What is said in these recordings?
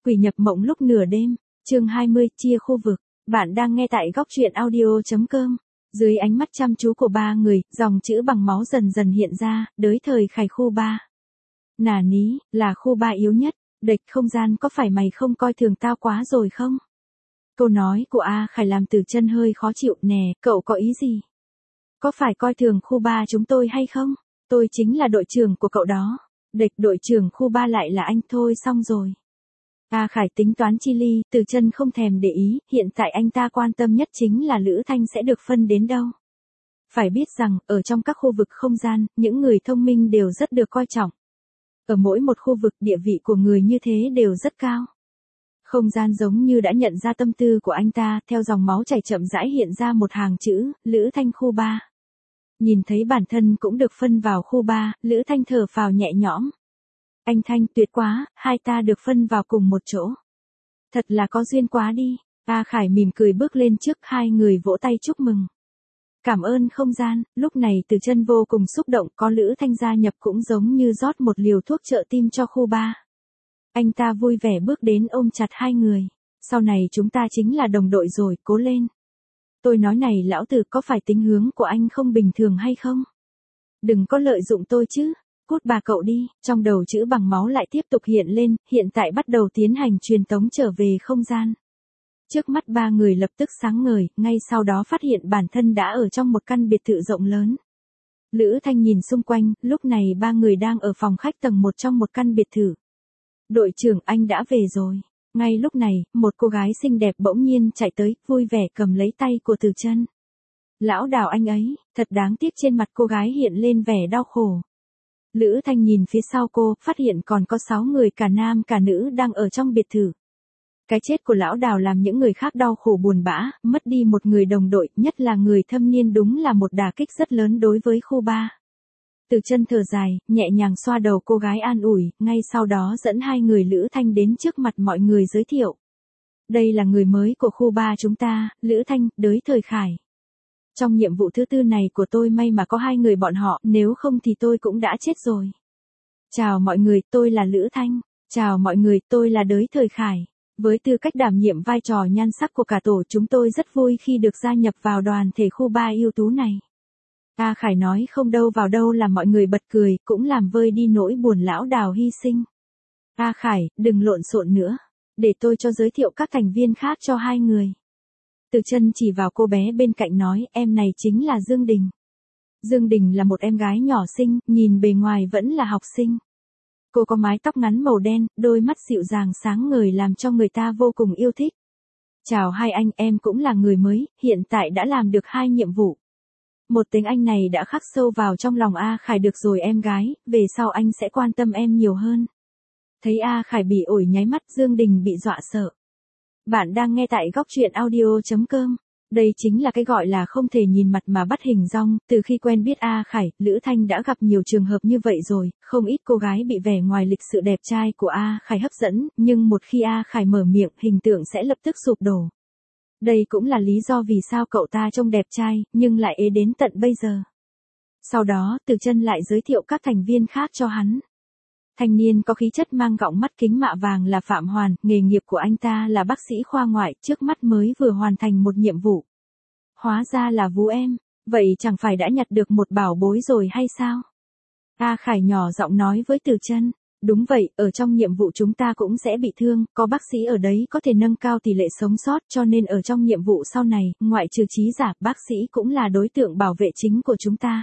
Quỷ nhập mộng lúc nửa đêm, chương 20, chia khu vực. Bạn đang nghe tại góc truyện audio.com. Dưới ánh mắt chăm chú của ba người, dòng chữ bằng máu dần dần hiện ra, đới thời Khải khu 3. Nà ní, là khu 3 yếu nhất, địch không gian có phải mày không coi thường tao quá rồi không? Câu nói của A Khải làm Từ Chân hơi khó chịu. Nè, cậu có ý gì? Có phải coi thường khu 3 chúng tôi hay không? Tôi chính là đội trưởng của cậu đó. Địch đội trưởng khu 3 lại là anh thôi xong rồi. A Khải tính toán chi ly, Từ Chân không thèm để ý, hiện tại anh ta quan tâm nhất chính là Lữ Thanh sẽ được phân đến đâu. Phải biết rằng, ở trong các khu vực không gian, những người thông minh đều rất được coi trọng. Ở mỗi một khu vực địa vị của người như thế đều rất cao. Không gian giống như đã nhận ra tâm tư của anh ta, theo dòng máu chảy chậm rãi hiện ra một hàng chữ, Lữ Thanh khu 3. Nhìn thấy bản thân cũng được phân vào khu 3, Lữ Thanh thở phào nhẹ nhõm. Anh Thanh tuyệt quá, hai ta được phân vào cùng một chỗ. Thật là có duyên quá đi. A Khải mỉm cười bước lên trước, hai người vỗ tay chúc mừng. Cảm ơn không gian. Lúc này Từ Chân vô cùng xúc động, có Lữ Thanh gia nhập cũng giống như rót một liều thuốc trợ tim cho khu 3. Anh ta vui vẻ bước đến ôm chặt hai người. Sau này chúng ta chính là đồng đội rồi, cố lên. Tôi nói này lão tử, có phải tính hướng của anh không bình thường hay không? Đừng có lợi dụng tôi chứ. Cút bà cậu đi. Trong đầu chữ bằng máu lại tiếp tục hiện lên, hiện tại bắt đầu tiến hành truyền tống trở về không gian. Trước mắt ba người lập tức sáng ngời, ngay sau đó phát hiện bản thân đã ở trong một căn biệt thự rộng lớn. Lữ Thanh nhìn xung quanh, lúc này ba người đang ở phòng khách tầng 1 trong một căn biệt thự. Đội trưởng, anh đã về rồi. Ngay lúc này, một cô gái xinh đẹp bỗng nhiên chạy tới, vui vẻ cầm lấy tay của Từ Chân. Lão Đào anh ấy, thật đáng tiếc, trên mặt cô gái hiện lên vẻ đau khổ. Lữ Thanh nhìn phía sau cô, phát hiện còn có 6 người cả nam cả nữ đang ở trong biệt thự. Cái chết của lão Đào làm những người khác đau khổ buồn bã, mất đi một người đồng đội, nhất là người thâm niên, đúng là một đả kích rất lớn đối với khu 3. Từ Chân thở dài, nhẹ nhàng xoa đầu cô gái an ủi, ngay sau đó dẫn hai người Lữ Thanh đến trước mặt mọi người giới thiệu. Đây là người mới của khu 3 chúng ta, Lữ Thanh, đới thời Khải. Trong nhiệm vụ thứ tư này của tôi may mà có hai người bọn họ, nếu không thì tôi cũng đã chết rồi. Chào mọi người, tôi là Lữ Thanh. Chào mọi người, tôi là đới thời Khải. Với tư cách đảm nhiệm vai trò nhan sắc của cả tổ, chúng tôi rất vui khi được gia nhập vào đoàn thể khu 3 ưu tú này. A Khải nói không đâu vào đâu làm mọi người bật cười, cũng làm vơi đi nỗi buồn lão Đào hy sinh. A Khải, đừng lộn xộn nữa. Để tôi cho giới thiệu các thành viên khác cho hai người. Từ Chân chỉ vào cô bé bên cạnh nói, em này chính là Dương Đình. Dương Đình là một em gái nhỏ xinh, nhìn bề ngoài vẫn là học sinh. Cô có mái tóc ngắn màu đen, đôi mắt dịu dàng sáng ngời làm cho người ta vô cùng yêu thích. Chào hai anh, em cũng là người mới, hiện tại đã làm được 2 nhiệm vụ. Một tiếng Anh này đã khắc sâu vào trong lòng A Khải. Được rồi em gái, về sau anh sẽ quan tâm em nhiều hơn. Thấy A Khải bị ổi nháy mắt, Dương Đình bị dọa sợ. Bạn đang nghe tại góc truyện audio.com. Đây chính là cái gọi là không thể nhìn mặt mà bắt hình dong. Từ khi quen biết A Khải, Lữ Thanh đã gặp nhiều trường hợp như vậy rồi, không ít cô gái bị vẻ ngoài lịch sự đẹp trai của A Khải hấp dẫn, nhưng một khi A Khải mở miệng, hình tượng sẽ lập tức sụp đổ. Đây cũng là lý do vì sao cậu ta trông đẹp trai, nhưng lại ế đến tận bây giờ. Sau đó, Từ Chân lại giới thiệu các thành viên khác cho hắn. Thanh niên có khí chất mang gọng mắt kính mạ vàng là Phạm Hoàn, nghề nghiệp của anh ta là bác sĩ khoa ngoại, trước mắt mới vừa hoàn thành một nhiệm vụ. Hóa ra là Vú em, vậy chẳng phải đã nhặt được một bảo bối rồi hay sao? A Khải nhỏ giọng nói với Từ Chân. Đúng vậy, ở trong nhiệm vụ chúng ta cũng sẽ bị thương, có bác sĩ ở đấy có thể nâng cao tỷ lệ sống sót, cho nên ở trong nhiệm vụ sau này, ngoại trừ trí giả, bác sĩ cũng là đối tượng bảo vệ chính của chúng ta.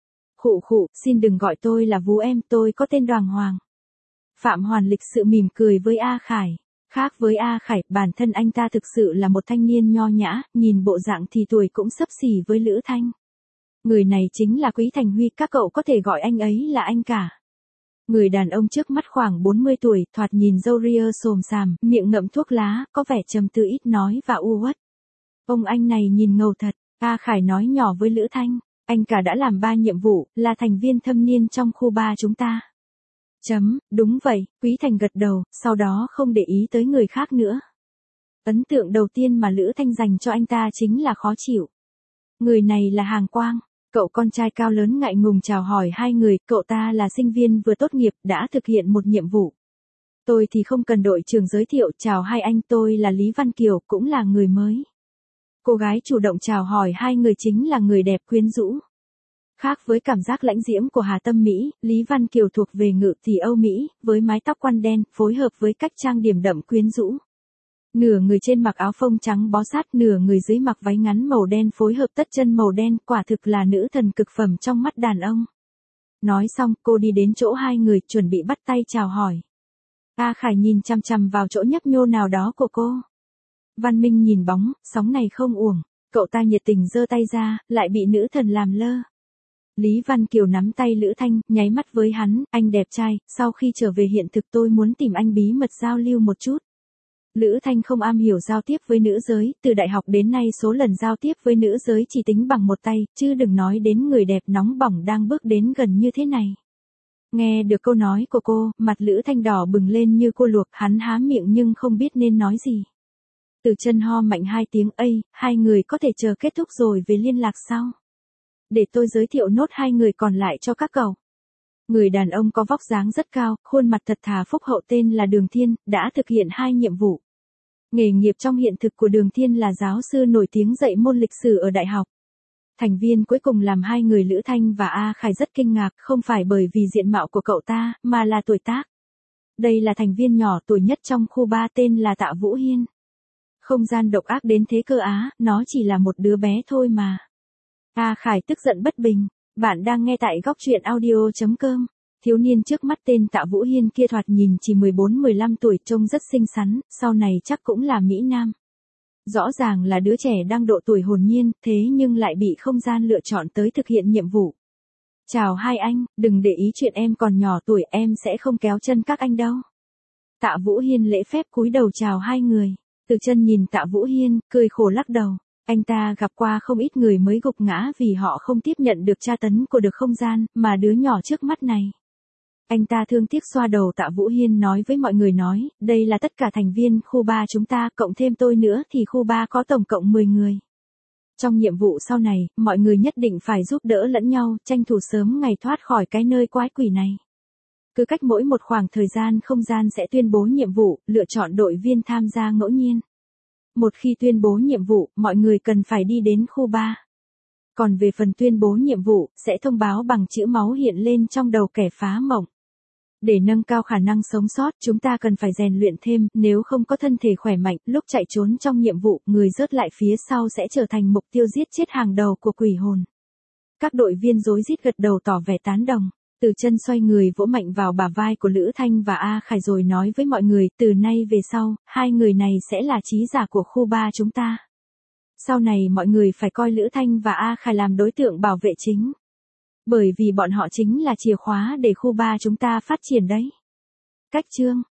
Khụ khụ, xin đừng gọi tôi là Vú em, tôi có tên đàng hoàng. Phạm Hoàn lịch sự mỉm cười với A Khải. Khác với A Khải, bản thân anh ta thực sự là một thanh niên nho nhã, nhìn bộ dạng thì tuổi cũng xấp xỉ với Lữ Thanh. Người này chính là Quý Thành Huy, các cậu có thể gọi anh ấy là anh cả. Người đàn ông trước mắt khoảng 40 tuổi, thoạt nhìn râu ria xồm xàm, miệng ngậm thuốc lá, có vẻ trầm tư ít nói và u uất. Ông anh này nhìn ngầu thật. A Khải nói nhỏ với Lữ Thanh. Anh cả đã làm 3 nhiệm vụ, là thành viên thâm niên trong khu 3 chúng ta. Đúng vậy, Quý Thành gật đầu, sau đó không để ý tới người khác nữa. Ấn tượng đầu tiên mà Lữ Thanh dành cho anh ta chính là khó chịu. Người này là Hàng Quang. Cậu con trai cao lớn ngại ngùng chào hỏi hai người, cậu ta là sinh viên vừa tốt nghiệp, đã thực hiện một nhiệm vụ. Tôi thì không cần đội trưởng giới thiệu, chào hai anh, tôi là Lý Văn Kiều, cũng là người mới. Cô gái chủ động chào hỏi hai người chính là người đẹp quyến rũ. Khác với cảm giác lãnh diễm của Hà Tâm Mỹ, Lý Văn Kiều thuộc về ngự tỷ Âu Mỹ, với mái tóc quăn đen, phối hợp với cách trang điểm đậm quyến rũ. Nửa người trên mặc áo phông trắng bó sát, nửa người dưới mặc váy ngắn màu đen phối hợp tất chân màu đen, quả thực là nữ thần cực phẩm trong mắt đàn ông. Nói xong, cô đi đến chỗ hai người, chuẩn bị bắt tay chào hỏi. A Khải nhìn chằm chằm vào chỗ nhấp nhô nào đó của cô. Văn Minh nhìn bóng, sóng này không uổng. Cậu ta nhiệt tình giơ tay ra, lại bị nữ thần làm lơ. Lý Văn Kiều nắm tay Lữ Thanh, nháy mắt với hắn, anh đẹp trai, sau khi trở về hiện thực tôi muốn tìm anh bí mật giao lưu một chút. Lữ Thanh không am hiểu giao tiếp với nữ giới, từ đại học đến nay số lần giao tiếp với nữ giới chỉ tính bằng một tay, chứ đừng nói đến người đẹp nóng bỏng đang bước đến gần như thế này. Nghe được câu nói của cô, mặt Lữ Thanh đỏ bừng lên như cua luộc, hắn há miệng nhưng không biết nên nói gì. Từ chân ho mạnh hai tiếng, ây, hai người có thể chờ kết thúc rồi về liên lạc sau. Để tôi giới thiệu nốt hai người còn lại cho các cậu. Người đàn ông có vóc dáng rất cao, khuôn mặt thật thà phúc hậu tên là Đường Thiên, đã thực hiện 2 nhiệm vụ. Nghề nghiệp trong hiện thực của Đường Thiên là giáo sư nổi tiếng dạy môn lịch sử ở đại học. Thành viên cuối cùng làm hai người Lữ Thanh và A Khải rất kinh ngạc, không phải bởi vì diện mạo của cậu ta, mà là tuổi tác. Đây là thành viên nhỏ tuổi nhất trong khu 3 tên là Tạ Vũ Hiên. Không gian độc ác đến thế cơ á, nó chỉ là một đứa bé thôi mà. A Khải tức giận bất bình. Bạn đang nghe tại góc truyện audio.com. Thiếu niên trước mắt tên Tạ Vũ Hiên kia thoạt nhìn chỉ 14-15 tuổi, trông rất xinh xắn, sau này chắc cũng là Mỹ Nam. Rõ ràng là đứa trẻ đang độ tuổi hồn nhiên, thế nhưng lại bị không gian lựa chọn tới thực hiện nhiệm vụ. Chào hai anh, đừng để ý chuyện em còn nhỏ tuổi, em sẽ không kéo chân các anh đâu. Tạ Vũ Hiên lễ phép cúi đầu chào hai người. Từ chân nhìn Tạ Vũ Hiên, cười khổ lắc đầu. Anh ta gặp qua không ít người mới gục ngã vì họ không tiếp nhận được tra tấn của được không gian, mà đứa nhỏ trước mắt này. Anh ta thương tiếc xoa đầu Tạ Vũ Hiên nói với mọi người nói, đây là tất cả thành viên khu 3 chúng ta, cộng thêm tôi nữa thì khu 3 có tổng cộng 10 người. Trong nhiệm vụ sau này, mọi người nhất định phải giúp đỡ lẫn nhau, tranh thủ sớm ngày thoát khỏi cái nơi quái quỷ này. Cứ cách mỗi một khoảng thời gian không gian sẽ tuyên bố nhiệm vụ, lựa chọn đội viên tham gia ngẫu nhiên. Một khi tuyên bố nhiệm vụ, mọi người cần phải đi đến khu 3. Còn về phần tuyên bố nhiệm vụ, sẽ thông báo bằng chữ máu hiện lên trong đầu kẻ phá mộng. Để nâng cao khả năng sống sót, chúng ta cần phải rèn luyện thêm, nếu không có thân thể khỏe mạnh, lúc chạy trốn trong nhiệm vụ, người rớt lại phía sau sẽ trở thành mục tiêu giết chết hàng đầu của quỷ hồn. Các đội viên rối rít gật đầu tỏ vẻ tán đồng. Từ chân xoay người vỗ mạnh vào bả vai của Lữ Thanh và A Khải rồi nói với mọi người, từ nay về sau, hai người này sẽ là trí giả của khu 3 chúng ta. Sau này mọi người phải coi Lữ Thanh và A Khải làm đối tượng bảo vệ chính. Bởi vì bọn họ chính là chìa khóa để khu 3 chúng ta phát triển đấy. Cách chương